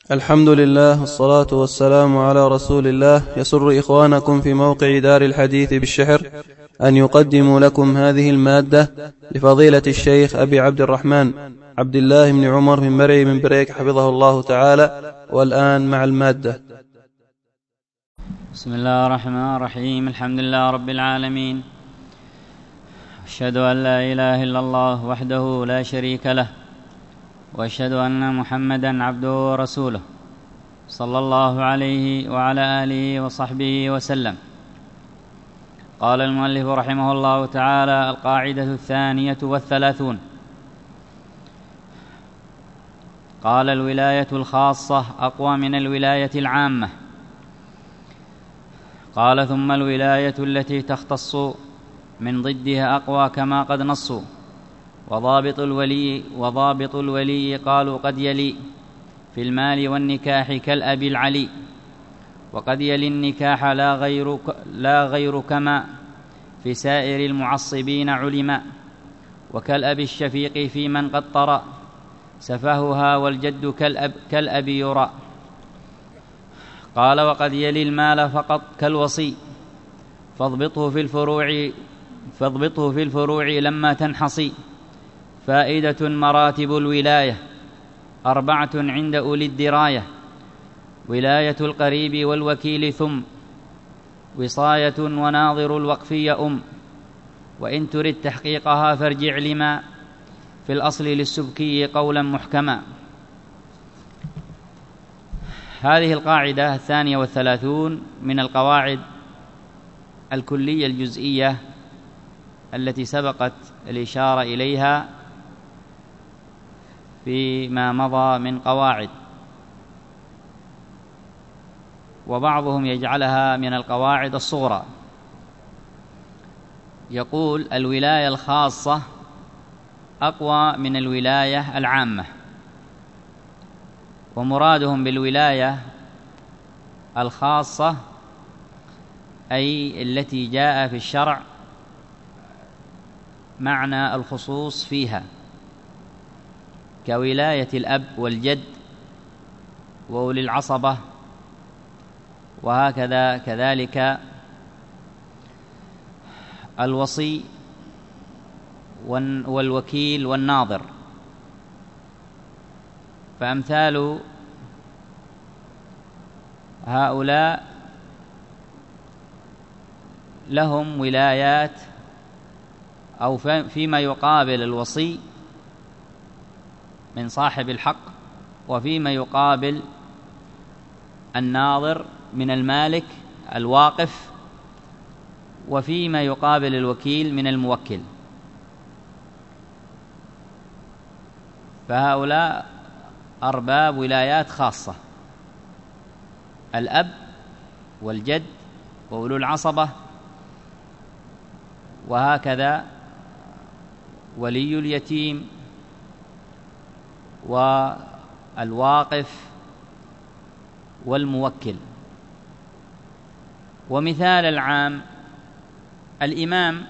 الحمد لله والصلاة والسلام على رسول الله. يسر إخوانكم في موقع دار الحديث بالشحر أن يقدموا لكم هذه المادة لفضيلة الشيخ أبي عبد الرحمن عبد الله بن عمر من مرعي من بريك حفظه الله تعالى. والآن مع المادة. بسم الله الرحمن الرحيم. الحمد لله رب العالمين، أشهد أن لا إله إلا الله وحده لا شريك له، وأشهد أن محمدًا عبده ورسوله صلى الله عليه وعلى آله وصحبه وسلم. قال المؤلف رحمه الله تعالى: القاعدة 32. قال: الولاية الخاصة أقوى من الولاية العامة. قال: ثم الولاية التي تختص من ضدها أقوى كما قد نصوا. وضابط الولي قالوا قد يلي في المال والنكاح كالأب العلي، وقد يلي النكاح لا غير كما في سائر المعصبين علما، وكالأب الشفيق في من قد طرأ سفهها، والجد كالأب يرى. قال: وقد يلي المال فقط كالوصي، فاضبطه في الفروع لما تنحصي. فائدة مراتب الولاية 4 عند أولي الدراية: ولاية القريب والوكيل، ثم وصاية وناظر الوقفي وإن ترد تحقيقها فارجع لما في الأصل للسبكي قولا محكما. هذه القاعدة 32 من القواعد الكلية الجزئية التي سبقت الإشارة إليها فيما مضى من قواعد، وبعضهم يجعلها من القواعد الصغرى. يقول: الولاية الخاصة أقوى من الولاية العامة. ومرادهم بالولاية الخاصة أي التي جاء في الشرع معنى الخصوص فيها، كولاية الأب والجد وأولي العصبة، وهكذا كذلك الوصي والوكيل والناظر. فأمثال هؤلاء لهم ولايات، أو فيما يقابل الوصي من صاحب الحق، وفيما يقابل الناظر من المالك الواقف، وفيما يقابل الوكيل من الموكل. فهؤلاء أرباب ولايات خاصة: الأب والجد وأولو العصبة، وهكذا ولي اليتيم والواقف والموكل. ومثال العام: الإمام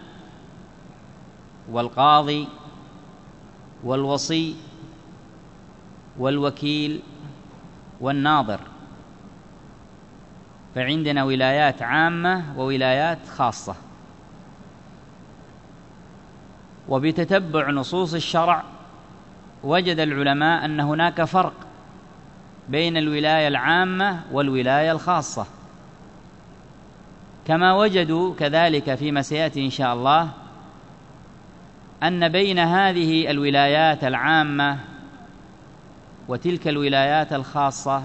والقاضي والوصي والوكيل والناظر. فعندنا ولايات عامة وولايات خاصة. وبتتبع نصوص الشرع وجد العلماء أن هناك فرق بين الولاية العامة والولاية الخاصة، كما وجدوا كذلك فيما سيأتي إن شاء الله أن بين هذه الولايات العامة وتلك الولايات الخاصة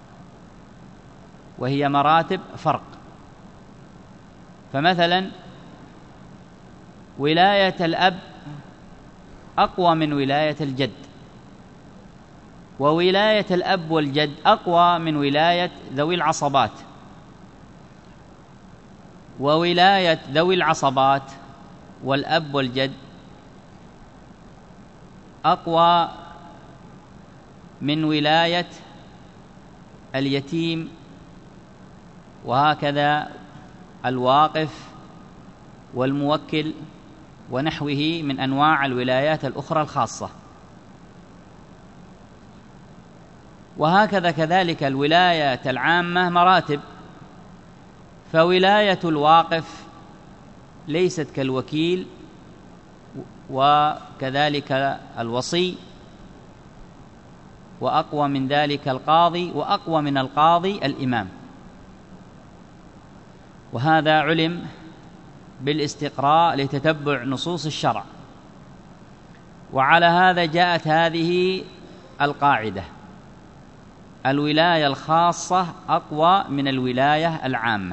وهي مراتب فرق. فمثلا ولاية الأب أقوى من ولاية الجد، وولاية الأب والجد أقوى من ولاية ذوي العصبات، وولاية ذوي العصبات والأب والجد أقوى من ولاية اليتيم، وهكذا الواقف والموكل ونحوه من أنواع الولايات الأخرى الخاصة. وهكذا كذلك الولاية العامة مراتب، فولاية الواقف ليست كالوكيل، وكذلك الوصي، وأقوى من ذلك القاضي، وأقوى من القاضي الإمام. وهذا علم بالاستقراء لتتبع نصوص الشرع. وعلى هذا جاءت هذه القاعدة: الولاية الخاصة أقوى من الولاية العامة.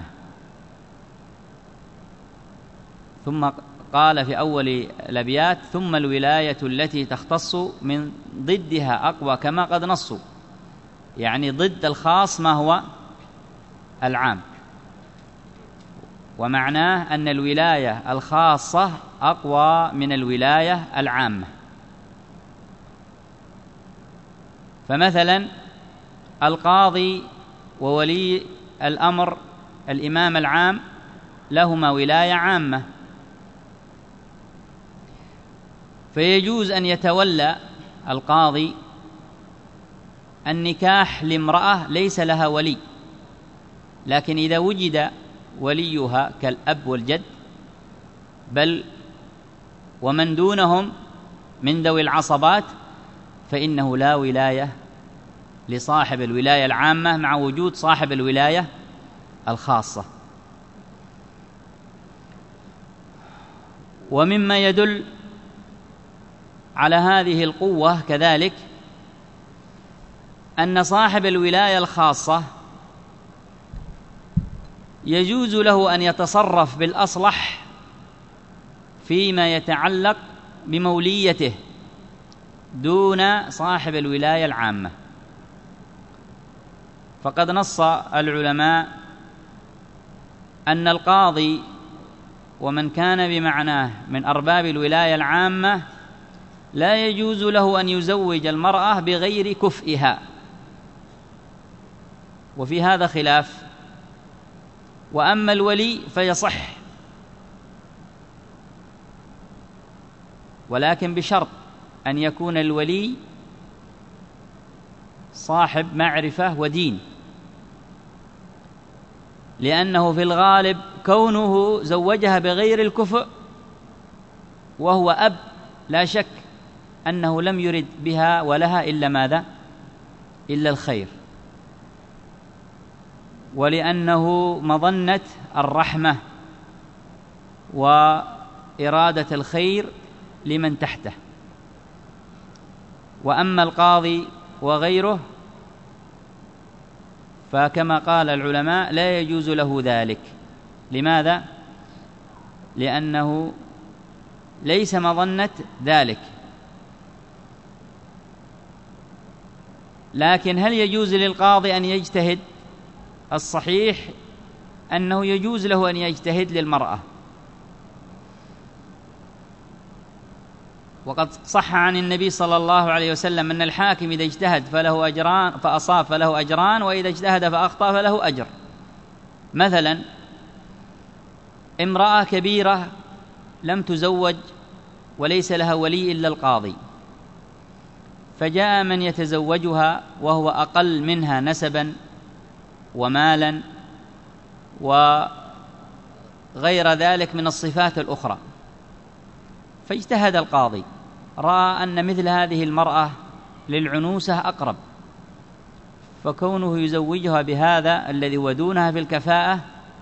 ثم قال في أول الأبيات: ثم الولاية التي تختص من ضدها أقوى، كما قد نصوا، يعني ضد الخاص ما هو العام، ومعناه أن الولاية الخاصة أقوى من الولاية العامة. فمثلا القاضي وولي الأمر الإمام العام لهما ولاية عامة، فيجوز أن يتولى القاضي النكاح لامرأة ليس لها ولي، لكن إذا وجد وليها كالأب والجد بل ومن دونهم من ذوي العصبات فإنه لا ولاية لصاحب الولاية العامة مع وجود صاحب الولاية الخاصة. ومما يدل على هذه القوة كذلك أن صاحب الولاية الخاصة يجوز له أن يتصرف بالأصلح فيما يتعلق بموليته دون صاحب الولاية العامة. فقد نص العلماء أن القاضي ومن كان بمعناه من أرباب الولاية العامة لا يجوز له أن يزوج المرأة بغير كفئها، وفي هذا خلاف. وأما الولي فيصح، ولكن بشرط أن يكون الولي صاحب معرفة ودين، لأنه في الغالب كونه زوجها بغير الكفء وهو أب لا شك أنه لم يرد بها ولها إلا ماذا؟ إلا الخير، ولأنه مظنة الرحمة وإرادة الخير لمن تحته. وأما القاضي وغيره فكما قال العلماء لا يجوز له ذلك. لماذا؟ لأنه ليس مظنة ذلك. لكن هل يجوز للقاضي أن يجتهد؟ الصحيح أنه يجوز له أن يجتهد للمرأة، وقد صح عن النبي صلى الله عليه وسلم أن الحاكم إذا اجتهد فله أجران فأصاب فله أجران، وإذا اجتهد فأخطأ فله أجر. مثلا امرأة كبيرة لم تزوج وليس لها ولي إلا القاضي، فجاء من يتزوجها وهو أقل منها نسبا ومالا وغير ذلك من الصفات الأخرى، فاجتهد القاضي، رأى أن مثل هذه المرأة للعنوسة أقرب، فكونه يزوجها بهذا الذي ودونها في الكفاءة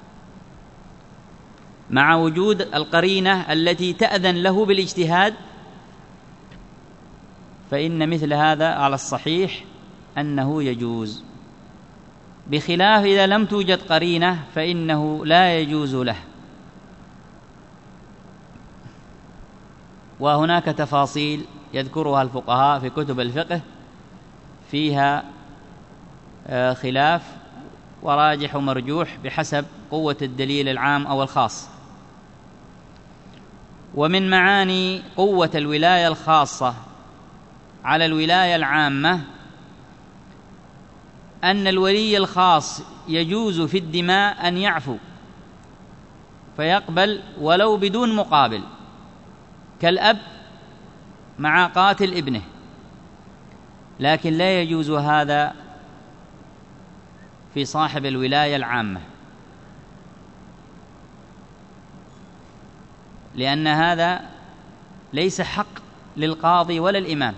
مع وجود القرينة التي تأذن له بالاجتهاد، فإن مثل هذا على الصحيح أنه يجوز، بخلاف إذا لم توجد قرينة فإنه لا يجوز له. وهناك تفاصيل يذكرها الفقهاء في كتب الفقه فيها خلاف وراجح ومرجوح بحسب قوة الدليل العام أو الخاص. ومن معاني قوة الولاية الخاصة على الولاية العامة أن الولي الخاص يجوز في الدماء أن يعفو فيقبل ولو بدون مقابل، كالأب مع قاتل ابنه، لكن لا يجوز هذا في صاحب الولاية العامة، لأن هذا ليس حق للقاضي ولا الإمام.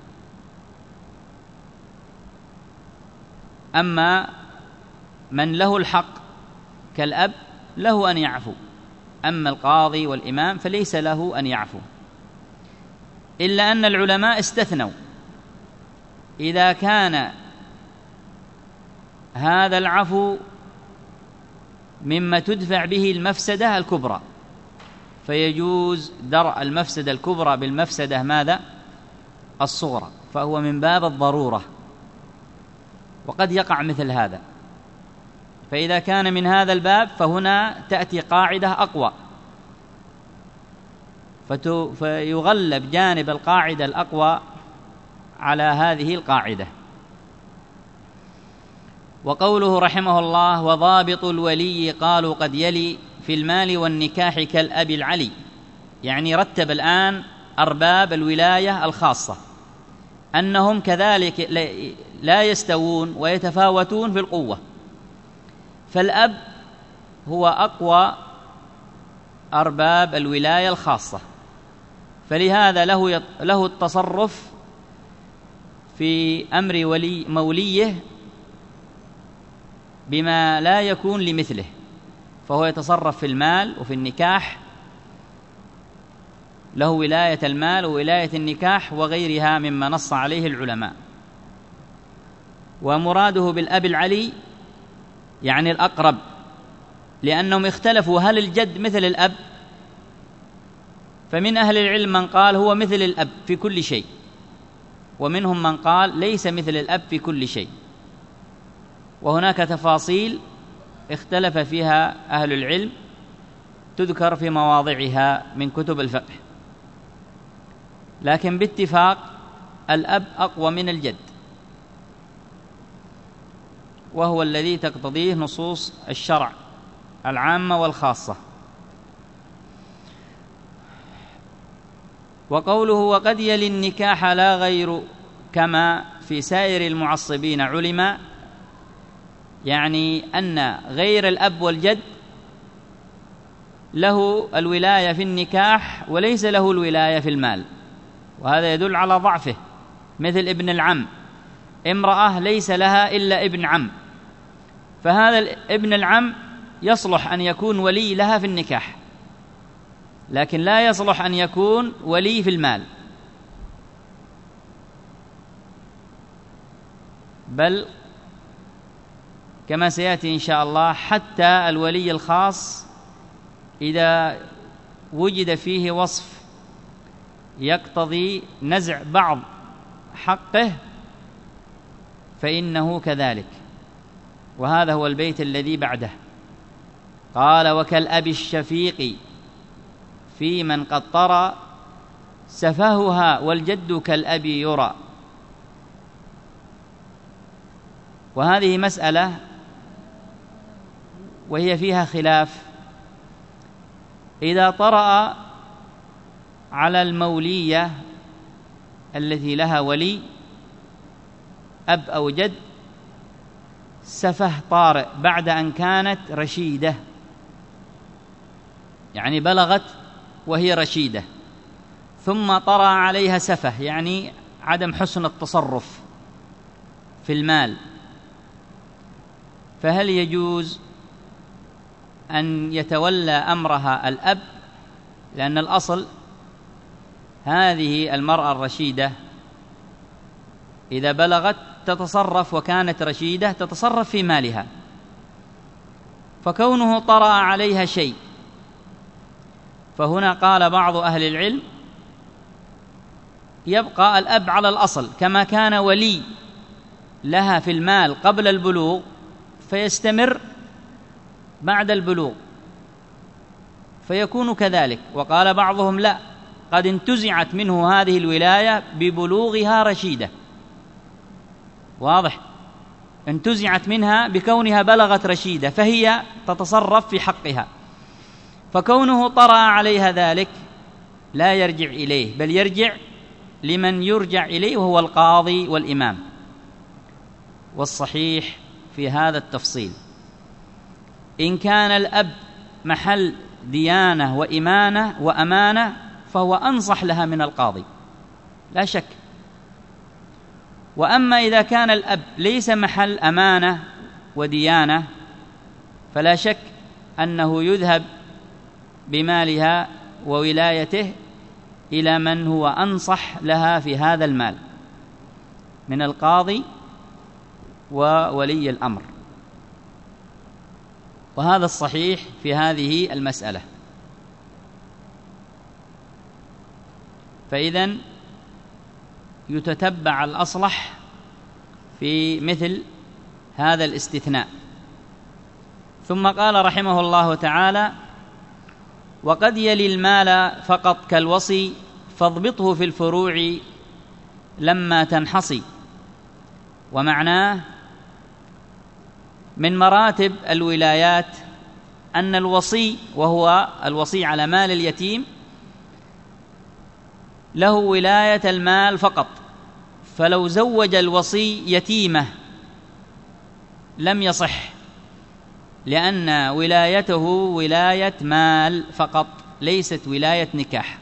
أما من له الحق كالأب له أن يعفو، أما القاضي والإمام فليس له أن يعفو، إلا أن العلماء استثنوا إذا كان هذا العفو مما تدفع به المفسدة الكبرى، فيجوز درء المفسدة الكبرى بالمفسدة ماذا؟ الصغرى، فهو من باب الضرورة، وقد يقع مثل هذا. فإذا كان من هذا الباب فهنا تأتي قاعدة أقوى، فيغلب جانب القاعدة الأقوى على هذه القاعدة. وقوله رحمه الله: وضابط الولي قالوا قد يلي في المال والنكاح كالأب العلي، يعني رتب الآن أرباب الولاية الخاصة أنهم كذلك لا يستوون ويتفاوتون في القوة، فالأب هو أقوى أرباب الولاية الخاصة، فلهذا له التصرف في أمر موليه بما لا يكون لمثله، فهو يتصرف في المال وفي النكاح، له ولاية المال وولاية النكاح وغيرها مما نص عليه العلماء. ومراده بالأب العلي يعني الأقرب، لأنهم اختلفوا هل الجد مثل الأب؟ فمن أهل العلم من قال هو مثل الأب في كل شيء، ومنهم من قال ليس مثل الأب في كل شيء، وهناك تفاصيل اختلف فيها أهل العلم تذكر في مواضعها من كتب الفقه، لكن باتفاق الأب أقوى من الجد، وهو الذي تقتضيه نصوص الشرع العامة والخاصة. وقوله وقد يلي النكاح لا غير كما في سائر المعصبين علم، يعني أن غير الأب والجد له الولاية في النكاح وليس له الولاية في المال، وهذا يدل على ضعفه. مثل ابن العم، امرأة ليس لها إلا ابن عم، فهذا ابن العم يصلح أن يكون ولي لها في النكاح، لكن لا يصلح أن يكون ولي في المال، بل كما سيأتي إن شاء الله حتى الولي الخاص إذا وجد فيه وصف يقتضي نزع بعض حقه فإنه كذلك. وهذا هو البيت الذي بعده، قال وكالأب الشفيق في من قد طرى سفهها والجد كالأب يرى. وهذه مسألة وهي فيها خلاف، إذا طرأ على المولية التي لها ولي أب أو جد سفه طارئ بعد أن كانت رشيدة، يعني بلغت وهي رشيدة، ثم طرأ عليها سفه يعني عدم حسن التصرف في المال، فهل يجوز أن يتولى أمرها الأب؟ لأن الأصل هذه المرأة الرشيدة إذا بلغت تتصرف وكانت رشيدة تتصرف في مالها، فكونه طرأ عليها شيء، فهنا قال بعض أهل العلم يبقى الأب على الأصل كما كان ولي لها في المال قبل البلوغ فيستمر بعد البلوغ فيكون كذلك. وقال بعضهم لا، قد انتزعت منه هذه الولاية ببلوغها رشيدة، واضح، انتزعت منها بكونها بلغت رشيدة فهي تتصرف في حقها، فكونه طرأ عليها ذلك لا يرجع إليه بل يرجع لمن يرجع إليه وهو القاضي والإمام. والصحيح في هذا التفصيل. إن كان الأب محل ديانة وأمانة فهو أنصح لها من القاضي لا شك. وأما إذا كان الأب ليس محل أمانة وديانة فلا شك أنه يذهب بمالها وولايته إلى من هو أنصح لها في هذا المال من القاضي وولي الأمر. وهذا الصحيح في هذه المسألة. فإذن يتتبع الأصلح في مثل هذا الاستثناء. ثم قال رحمه الله تعالى: وقد يلي المال فقط كالوصي فاضبطه في الفروع لما تنحصي. ومعناه من مراتب الولايات أن الوصي، وهو الوصي على مال اليتيم، له ولاية المال فقط. فلو زوج الوصي يتيمة لم يصح، لأن ولايته ولاية مال فقط ليست ولاية نكاح،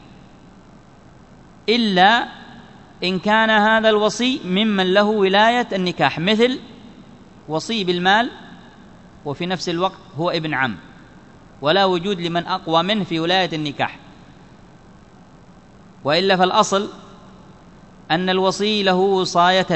إلا إن كان هذا الوصي ممن له ولاية النكاح، مثل وصي بالمال وفي نفس الوقت هو ابن عم، ولا وجود لمن أقوى منه في ولاية النكاح. وإلا فالأصل أن الوصي له وصاية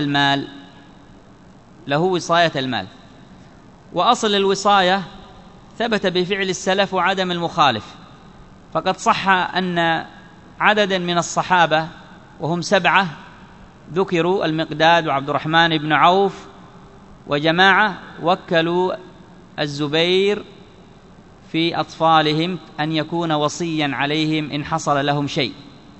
المال، وأصل الوصاية ثبت بفعل السلف وعدم المخالف. فقد صح أن عددا من الصحابة وهم 7 ذكروا: المقداد وعبد الرحمن بن عوف وجماعة، وكلوا الزبير في أطفالهم أن يكون وصيا عليهم إن حصل لهم شيء،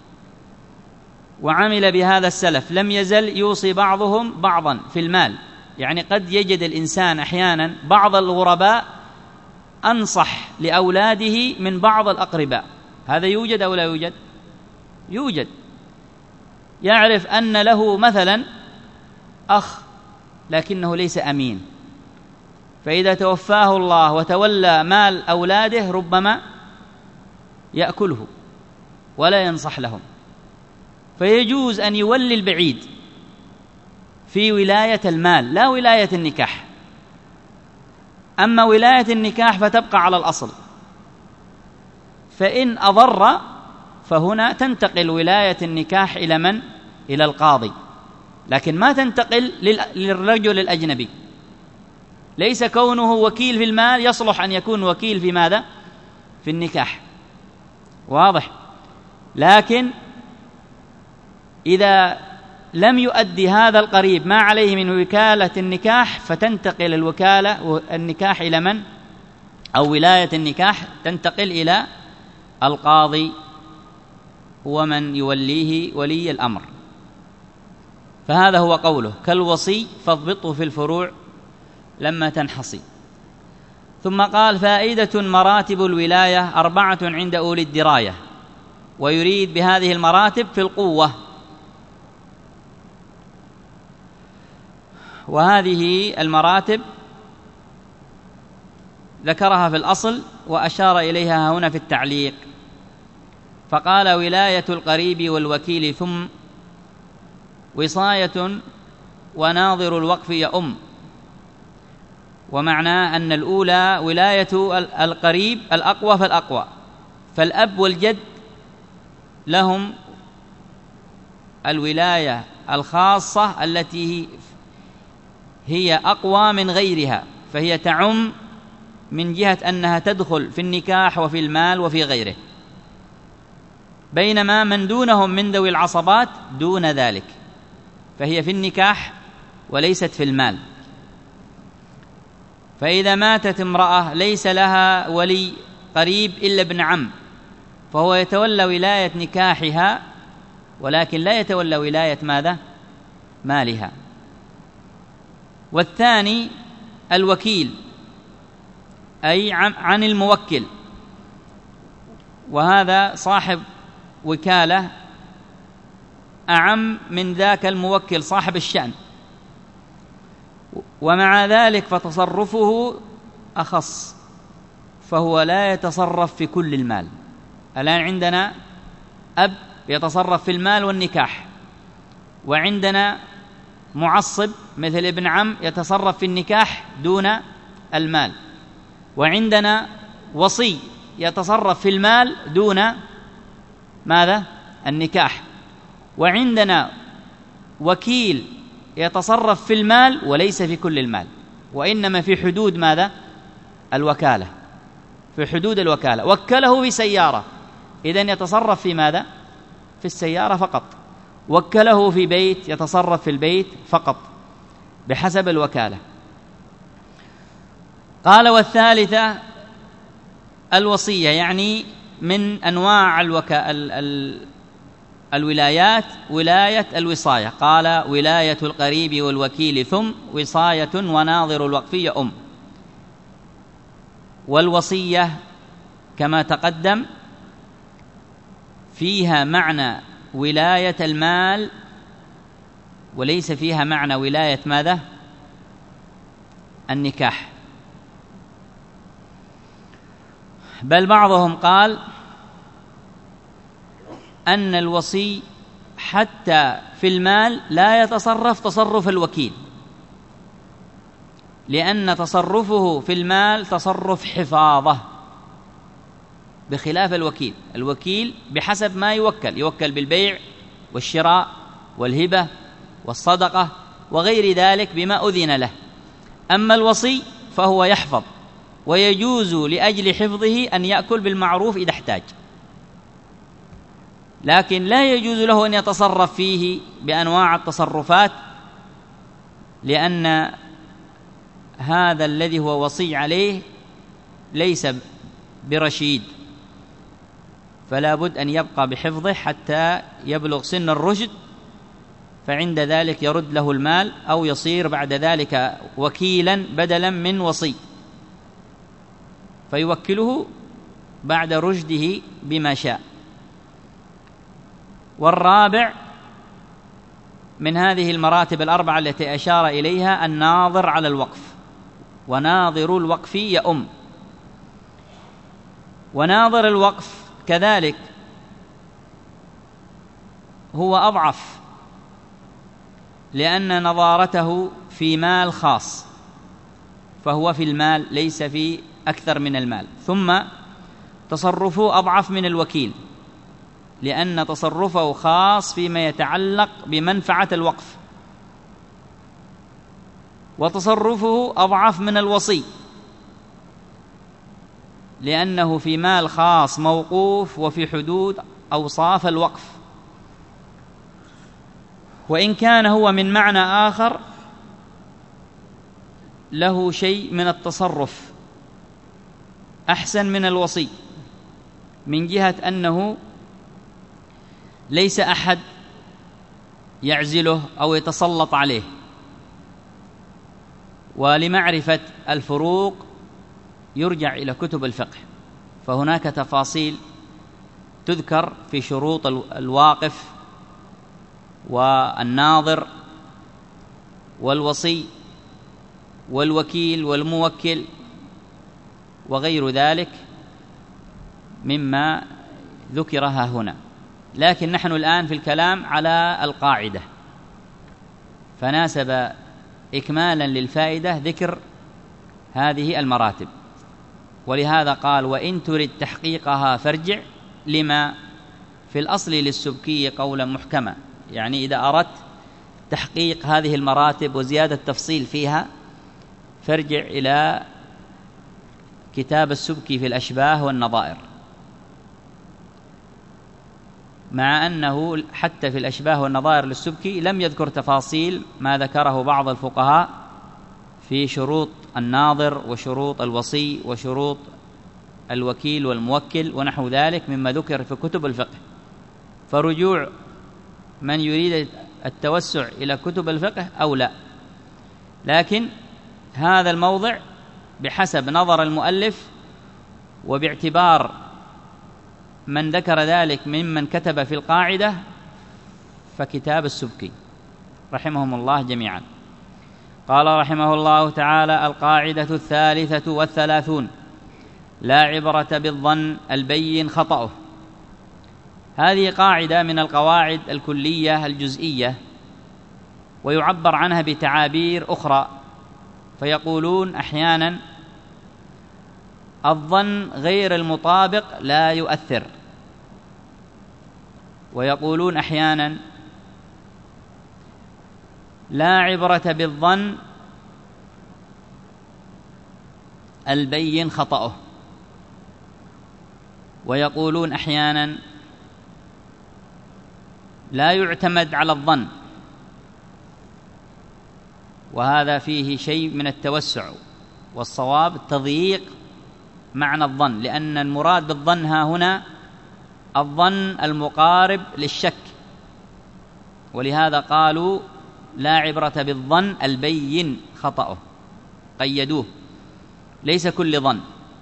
وعمل بهذا السلف. لم يزل يوصي بعضهم بعضا في المال، يعني قد يجد الإنسان أحيانا بعض الغرباء أنصح لأولاده من بعض الأقرباء. هذا يوجد أو لا يوجد؟ يوجد. يعرف أن له مثلا أخ لكنه ليس أمين، فإذا توفاه الله وتولى مال أولاده ربما يأكله ولا ينصح لهم، فيجوز أن يولي البعيد في ولاية المال لا ولاية النكاح. أما ولاية النكاح فتبقى على الأصل، فإن أضر فهنا تنتقل ولاية النكاح إلى من؟ إلى القاضي، لكن ما تنتقل للرجل الأجنبي. ليس كونه وكيل في المال يصلح أن يكون وكيل في ماذا؟ في النكاح. واضح؟ لكن إذا لم يؤدي هذا القريب ما عليه من وكالة النكاح فتنتقل النكاح إلى من؟ أو ولاية النكاح تنتقل إلى القاضي، هو من يوليه ولي الأمر. فهذا هو قوله: كالوصي فاضبطه في الفروع لما تنحصي. ثم قال: فائدة مراتب الولاية 4 عند أولي الدراية. ويريد بهذه المراتب في القوة، وهذه المراتب ذكرها في الأصل وأشار إليها هنا في التعليق، فقال: ولاية القريب والوكيل، ثم وصاية وناظر الوقف يؤم. ومعناه أن الأولى ولاية القريب الأقوى فالأقوى، فالأب والجد لهم الولاية الخاصة التي هي أقوى من غيرها، فهي تعم من جهة أنها تدخل في النكاح وفي المال وفي غيره، بينما من دونهم من ذوي العصبات دون ذلك، فهي في النكاح وليست في المال. فإذا ماتت امرأة ليس لها ولي قريب إلا ابن عم، فهو يتولى ولاية نكاحها ولكن لا يتولى ولاية ماذا؟ مالها. والثاني الوكيل، أي عن الموكل، وهذا صاحب وكالة أعم من ذاك الموكل صاحب الشأن. ومع ذلك فتصرفه أخص، فهو لا يتصرف في كل المال. الآن عندنا أب يتصرف في المال والنكاح، وعندنا معصب مثل ابن عم يتصرف في النكاح دون المال، وعندنا وصي يتصرف في المال دون ماذا؟ النكاح، وعندنا وكيل يتصرف في المال وليس في كل المال، وإنما في حدود ماذا؟ الوكالة، في حدود الوكالة. وكله في سيارة، إذن يتصرف في ماذا؟ في السيارة فقط. وكله في بيت يتصرف في البيت فقط بحسب الوكالة. قال والثالثة الوصية، يعني من أنواع الولايات ولاية الوصاية. قال ولاية القريب والوكيل ثم وصاية وناظر الوقفية والوصية كما تقدم فيها معنى ولاية المال وليس فيها معنى ولاية ماذا؟ النكاح. بل بعضهم قال أن الوصي حتى في المال لا يتصرف تصرف الوكيل، لأن تصرفه في المال تصرف حفاظة بخلاف الوكيل. الوكيل بحسب ما يوكل بالبيع والشراء والهبة والصدقة وغير ذلك بما أذن له. أما الوصي فهو يحفظ، ويجوز لأجل حفظه أن يأكل بالمعروف إذا احتاج، لكن لا يجوز له أن يتصرف فيه بأنواع التصرفات، لأن هذا الذي هو وصي عليه ليس برشيد، فلا بد أن يبقى بحفظه حتى يبلغ سن الرشد، فعند ذلك يرد له المال أو يصير بعد ذلك وكيلا بدلا من وصي، فيوكله بعد رشده بما شاء. والرابع من هذه المراتب الأربعة التي أشار إليها الناظر على الوقف، وناظر الوقف وناظر الوقف كذلك هو أضعف، لأن نظارته في مال خاص، فهو في المال ليس في أكثر من المال. ثم تصرفه أضعف من الوكيل، لأن تصرفه خاص فيما يتعلق بمنفعة الوقف. وتصرفه أضعف من الوصي، لأنه في مال خاص موقوف وفي حدود أوصاف الوقف. وإن كان هو من معنى آخر له شيء من التصرف أحسن من الوصي، من جهة أنه ليس أحد يعزله أو يتسلط عليه. ولمعرفة الفروق يرجع إلى كتب الفقه، فهناك تفاصيل تذكر في شروط الواقف والناظر والوصي والوكيل والموكل وغير ذلك مما ذكرها هنا. لكن نحن الآن في الكلام على القاعدة، فناسب إكمالا للفائدة ذكر هذه المراتب. ولهذا قال وإن ترد تحقيقها فارجع لما في الأصل للسبكي قولا محكما، يعني إذا أردت تحقيق هذه المراتب وزيادة تفصيل فيها فارجع إلى كتاب السبكي في الأشباه والنظائر، مع أنه حتى في الأشباه والنظائر للسبكي لم يذكر تفاصيل ما ذكره بعض الفقهاء في شروط الناظر وشروط الوصي وشروط الوكيل والموكل ونحو ذلك مما ذكر في كتب الفقه. فرجوع من يريد التوسع إلى كتب الفقه أو لا، لكن هذا الموضع بحسب نظر المؤلف وباعتبار من ذكر ذلك ممن كتب في القاعدة فكتاب السبكي رحمهم الله جميعا. قال رحمه الله تعالى: القاعدة 33: لا عبرة بالظن البين خطأه. هذه قاعدة من القواعد الكلية الجزئية، ويعبر عنها بتعابير أخرى، فيقولون أحيانا: الظن غير المطابق لا يؤثر، ويقولون أحيانا: لا عبرة بالظن البين خطأه، ويقولون أحيانا: لا يعتمد على الظن. وهذا فيه شيء من التوسع، والصواب تضييق معنى الظن، لأن المراد بالظن ها هنا الظن المقارب للشك، ولهذا قالوا: لا عبرة بالظن البين خطأه، قيدوه، ليس كل ظن.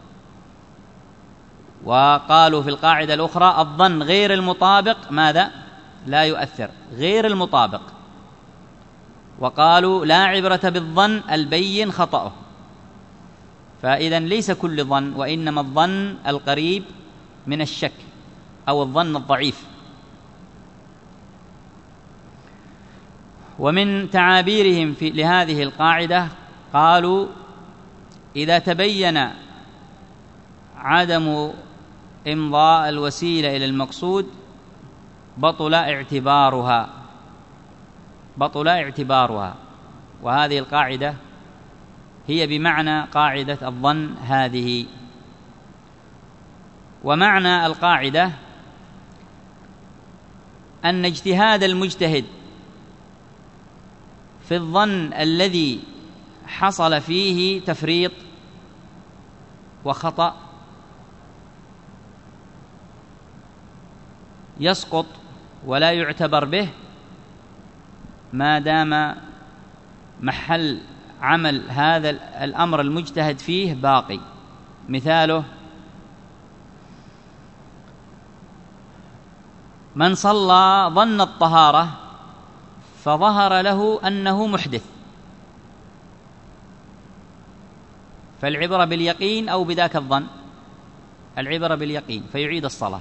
وقالوا في القاعدة الأخرى: الظن غير المطابق ماذا؟ لا يؤثر، غير المطابق. وقالوا: لا عبرة بالظن البين خطأه. فإذن ليس كل ظن، وإنما الظن القريب من الشك أو الظن الضعيف. ومن تعابيرهم لهذه القاعدة قالوا: إذا تبين عدم إمضاء الوسيلة إلى المقصود بطل اعتبارها. وهذه القاعدة هي بمعنى قاعدة الظن هذه. ومعنى القاعدة أن اجتهاد المجتهد في الظن الذي حصل فيه تفريط وخطأ يسقط ولا يعتبر به ما دام محل عمل هذا الأمر المجتهد فيه باقي. مثاله: من صلى ظن الطهارة فظهر له أنه محدث، فالعبرة باليقين أو بذاك الظن؟ العبرة باليقين، فيعيد الصلاة.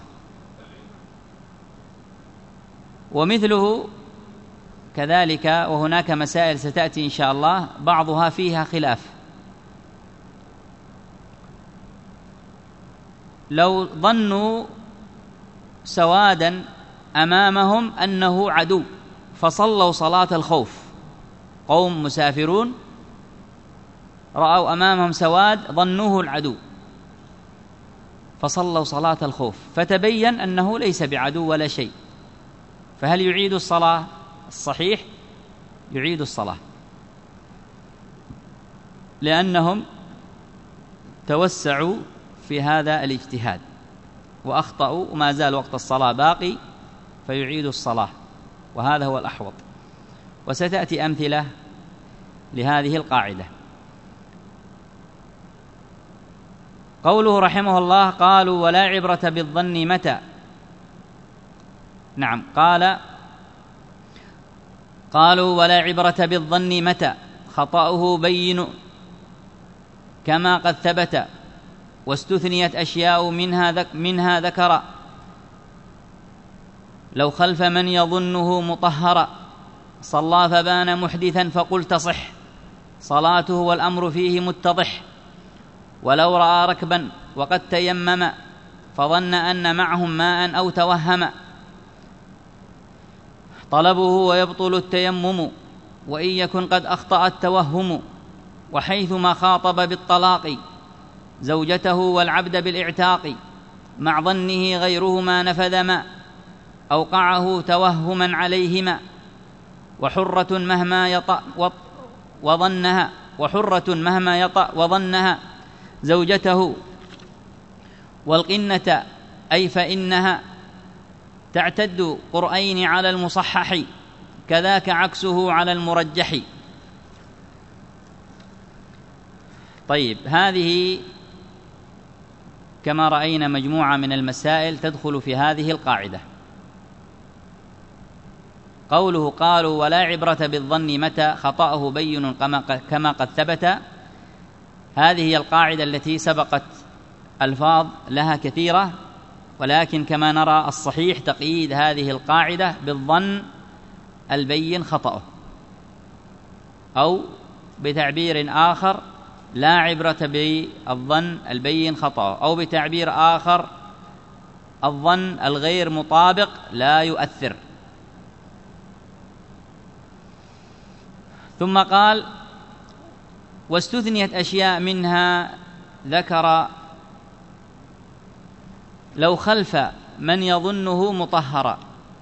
ومثله كذلك، وهناك مسائل ستأتي إن شاء الله بعضها فيها خلاف. لو ظنوا سوادا أمامهم أنه عدو فصلوا صلاة الخوف، قوم مسافرون رأوا أمامهم سواد ظنوه العدو فصلوا صلاة الخوف، فتبين أنه ليس بعدو ولا شيء، فهل يعيد الصلاة؟ الصحيح يعيد الصلاة، لأنهم توسعوا في هذا الاجتهاد وأخطأوا، وما زال وقت الصلاة باقي، فيعيد الصلاة، وهذا هو الأحوط. وستأتي أمثلة لهذه القاعدة. قوله رحمه الله: قالوا: ولا عبرة بالظن متى. نعم، قالوا: ولا عبرة بالظن متى خطأه بين كما قد ثبت، واستثنيت أشياء منها ذكر، لو خلف من يظنه مطهرا صلى فبان محدثا فقل تصح صلاته والأمر فيه متضح، ولو رأى ركبا وقد تيمم فظن أن معهم ماء أو توهم طلبه ويبطل التيمم، وإن يكن قد أخطأ التوهم، وحيثما خاطب بالطلاق زوجته والعبد بالاعتاق مع ظنه غيرهما نفذ ما أوقعه توهما عليهما، وحرة مهما يطأ وظنها زوجته والقنة، أي فإنها تعتد قرئين على المصحح، كذاك عكسه على المرجح. طيب، هذه كما رأينا مجموعة من المسائل تدخل في هذه القاعدة. قوله قالوا ولا عبرة بالظن متى خطأه بين كما قد ثبت. هذه هي القاعدة التي سبقت ألفاظ لها كثيرة، ولكن كما نرى الصحيح تقييد هذه القاعدة بالظن البين خطأه، أو بتعبير آخر لا عبرة بالظن البين خطأه، أو بتعبير آخر الظن الغير مطابق لا يؤثر. ثم قال واستثنيت أشياء منها ذكر لو خلف من يظنه مطهرا،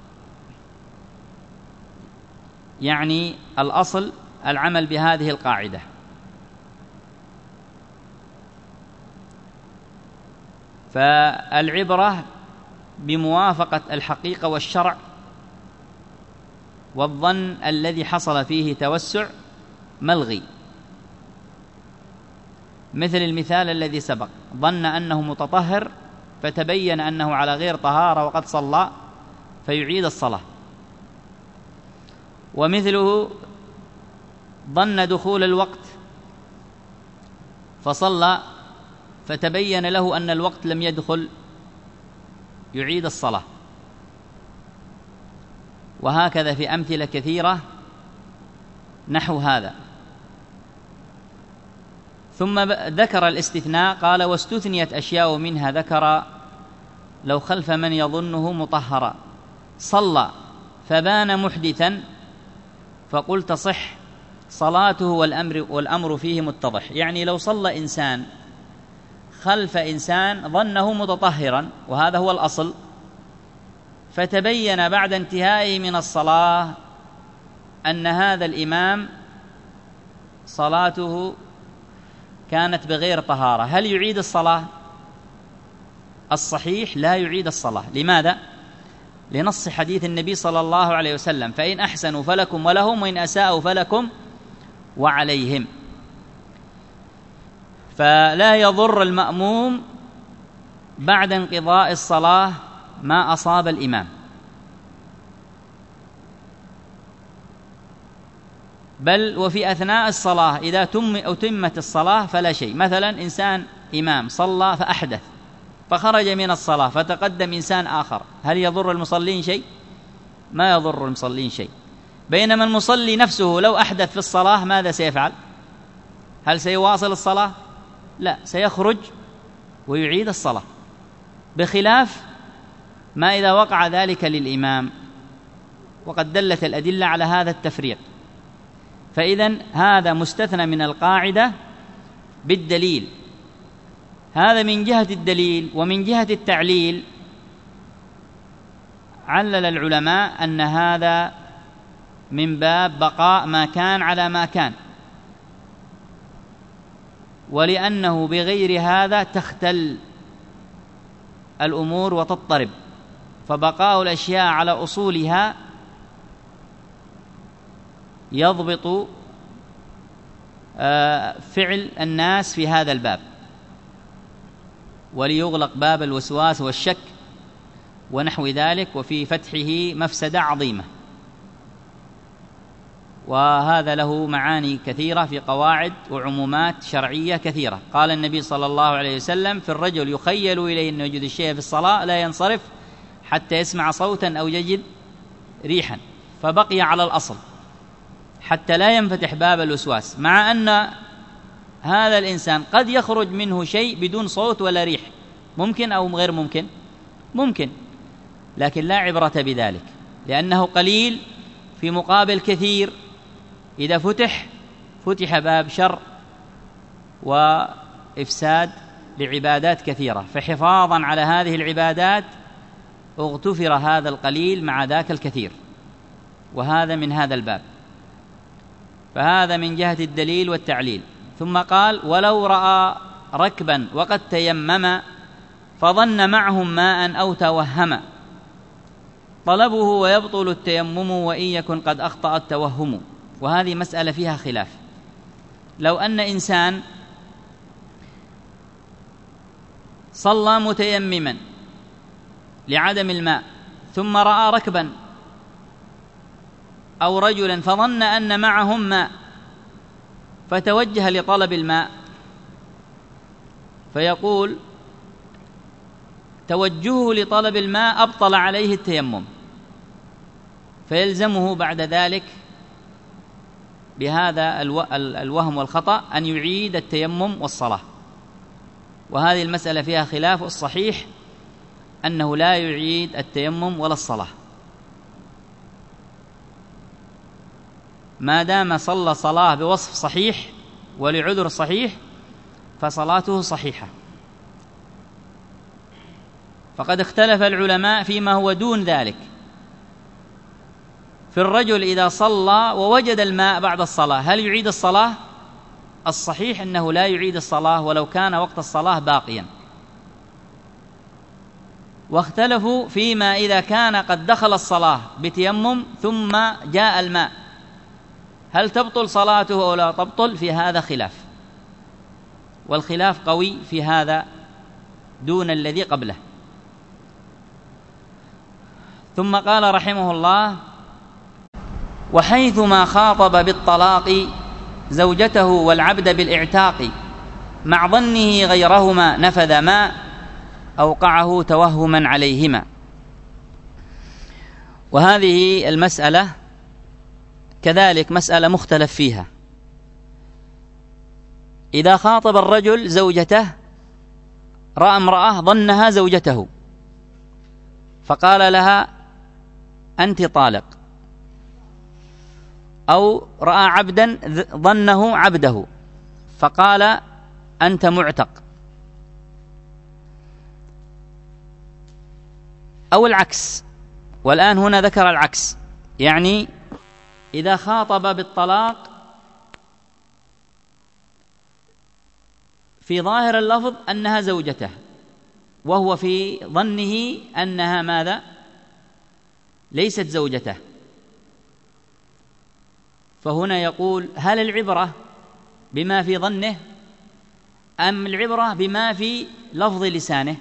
يعني الأصل العمل بهذه القاعدة. فالعبرة بموافقة الحقيقة والشرع، والظن الذي حصل فيه توسع ملغي، مثل المثال الذي سبق، ظن أنه متطهر فتبين أنه على غير طهارة وقد صلى فيعيد الصلاة. ومثله ظن دخول الوقت فصلى فتبين له أن الوقت لم يدخل يعيد الصلاة. وهكذا في أمثلة كثيرة نحو هذا. ثم ذكر الاستثناء قال واستثنيت أشياء منها ذكر لو خلف من يظنه مطهرا صلى فبان محدثا فقلت صح صلاته والأمر فيه متضح. يعني لو صلى إنسان خلف إنسان ظنه متطهرا وهذا هو الأصل، فتبين بعد انتهائه من الصلاة أن هذا الإمام صلاته كانت بغير طهارة، هل يعيد الصلاة؟ الصحيح لا يعيد الصلاة. لماذا؟ لنص حديث النبي صلى الله عليه وسلم فإن أحسنوا فلكم ولهم وإن أساءوا فلكم وعليهم. فلا يضر المأموم بعد انقضاء الصلاة ما أصاب الإمام، بل وفي أثناء الصلاة إذا أتمت الصلاة فلا شيء. مثلا إنسان إمام صلى فأحدث فخرج من الصلاة فتقدم إنسان آخر، هل يضر المصلين شيء؟ ما يضر المصلين شيء. بينما المصلي نفسه لو أحدث في الصلاة ماذا سيفعل؟ هل سيواصل الصلاة؟ لا، سيخرج ويعيد الصلاة، بخلاف ما إذا وقع ذلك للإمام، وقد دلت الأدلة على هذا التفريق. فإذن هذا مستثنى من القاعدة بالدليل. هذا من جهة الدليل. ومن جهة التعليل علل العلماء أن هذا من باب بقاء ما كان على ما كان، ولأنه بغير هذا تختل الأمور وتضطرب، فبقاء الأشياء على أصولها يضبط فعل الناس في هذا الباب، وليغلق باب الوسواس والشك ونحو ذلك، وفي فتحه مفسدة عظيمة. وهذا له معاني كثيرة في قواعد وعمومات شرعية كثيرة. قال النبي صلى الله عليه وسلم في الرجل يخيل إليه أنه يجد الشيء في الصلاة لا ينصرف حتى يسمع صوتا أو يجد ريحا، فبقي على الأصل حتى لا ينفتح باب الوسواس، مع أن هذا الإنسان قد يخرج منه شيء بدون صوت ولا ريح، ممكن أو غير ممكن؟ ممكن، لكن لا عبرة بذلك، لأنه قليل في مقابل كثير. إذا فتح باب شر وإفساد لعبادات كثيرة، فحفاظا على هذه العبادات اغتفر هذا القليل مع ذاك الكثير، وهذا من هذا الباب. فهذا من جهة الدليل والتعليل. ثم قال ولو رأى ركبا وقد تيمم فظن معهم ماء أو توهم طلبه ويبطل التيمم وإن يكن قد أخطأ التوهم. وهذه مسألة فيها خلاف. لو أن إنسان صلى متيمما لعدم الماء ثم رأى ركبا أو رجلا فظن أن معهم ماء فتوجه لطلب الماء، فيقول توجهه لطلب الماء أبطل عليه التيمم، فيلزمه بعد ذلك بهذا الوهم والخطأ أن يعيد التيمم والصلاة. وهذه المسألة فيها خلاف، الصحيح أنه لا يعيد التيمم ولا الصلاة ما دام صلى صلاة بوصف صحيح ولعذر صحيح فصلاته صحيحة. فقد اختلف العلماء فيما هو دون ذلك، في الرجل إذا صلى ووجد الماء بعد الصلاة هل يعيد الصلاة؟ الصحيح أنه لا يعيد الصلاة ولو كان وقت الصلاة باقيا. واختلفوا فيما إذا كان قد دخل الصلاة بتيمم ثم جاء الماء هل تبطل صلاته أو لا تبطل؟ في هذا خلاف، والخلاف قوي في هذا دون الذي قبله. ثم قال رحمه الله: وحيثما خاطب بالطلاق زوجته والعبد بالاعتاق مع ظنه غيرهما نفذ ما أوقعه توهما عليهما. وهذه المسألة كذلك مسألة مختلف فيها. إذا خاطب الرجل زوجته رأى امرأة ظنها زوجته فقال لها أنت طالق، أو رأى عبدا ظنه عبده فقال أنت معتق، أو العكس. والآن هنا ذكر العكس، يعني إذا خاطب بالطلاق في ظاهر اللفظ أنها زوجته وهو في ظنه أنها ماذا؟ ليست زوجته، فهنا يقول هل العبرة بما في ظنه أم العبرة بما في لفظ لسانه؟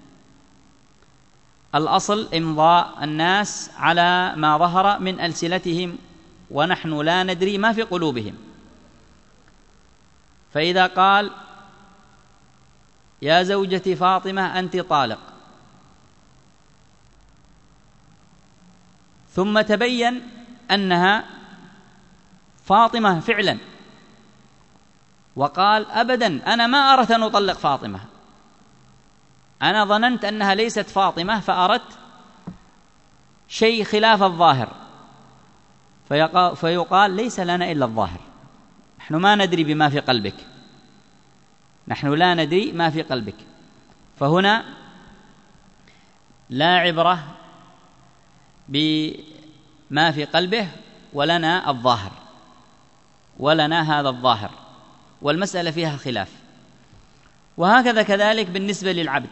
الأصل إمضاء الناس على ما ظهر من ألسنتهم ونحن لا ندري ما في قلوبهم. فإذا قال يا زوجتي فاطمة أنت طالق ثم تبين أنها فاطمة فعلا وقال أبدا أنا ما أردت أن أطلق فاطمة، أنا ظننت أنها ليست فاطمة فأردت شيء خلاف الظاهر، فيقال ليس لنا إلا الظاهر، نحن ما ندري بما في قلبك، نحن لا ندري ما في قلبك. فهنا لا عبرة بما في قلبه ولنا الظاهر، ولنا هذا الظاهر، والمسألة فيها خلاف. وهكذا كذلك بالنسبة للعبد،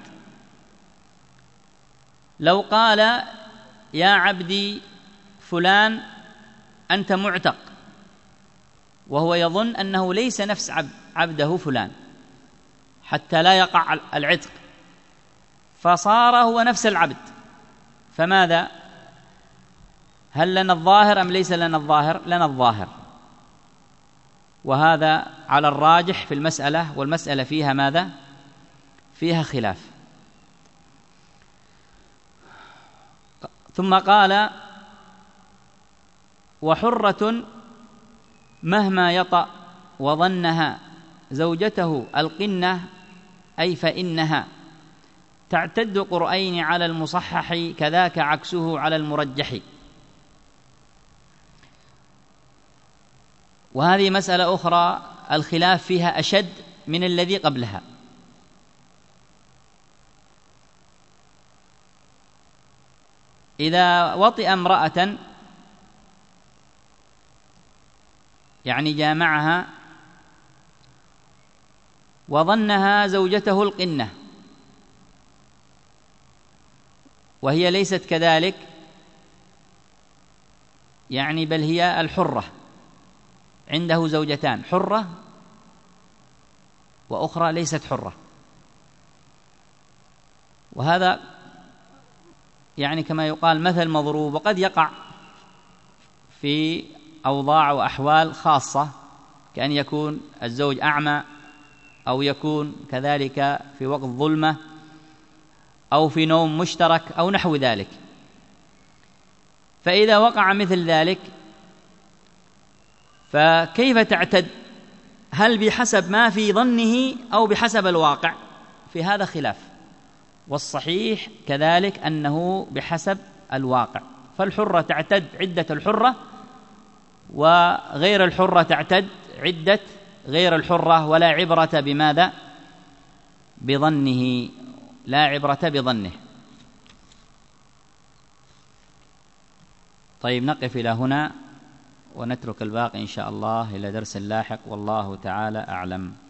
لو قال يا عبدي فلان أنت معتق وهو يظن أنه ليس نفس عبده فلان حتى لا يقع العتق، فصار هو نفس العبد، فماذا؟ هل لنا الظاهر أم ليس لنا الظاهر؟ لنا الظاهر، وهذا على الراجح في المسألة، والمسألة فيها ماذا؟ فيها خلاف. ثم قال وحرة مهما يطأ وظنها زوجته القنة أي فإنها تعتد قرئين على المصحح كذاك عكسه على المرجح. وهذه مسألة أخرى الخلاف فيها أشد من الذي قبلها. إذا وطئ امرأة يعني جامعها وظنها زوجته القنة وهي ليست كذلك، يعني بل هي الحرة، عنده زوجتان، حرة وأخرى ليست حرة، وهذا يعني كما يقال مثل مضروب، وقد يقع في أوضاع وأحوال خاصة، كأن يكون الزوج أعمى، أو يكون كذلك في وقت ظلمة، أو في نوم مشترك، أو نحو ذلك. فإذا وقع مثل ذلك فكيف تعتد؟ هل بحسب ما في ظنه أو بحسب الواقع؟ في هذا خلاف، والصحيح كذلك أنه بحسب الواقع. فالحرة تعتد عدة الحرة، وغير الحرة تعتد عدة غير الحرة، ولا عبرة بماذا؟ بظنه، لا عبرة بظنه. طيب، نقف إلى هنا ونترك الباقي إن شاء الله إلى درس لاحق، والله تعالى أعلم.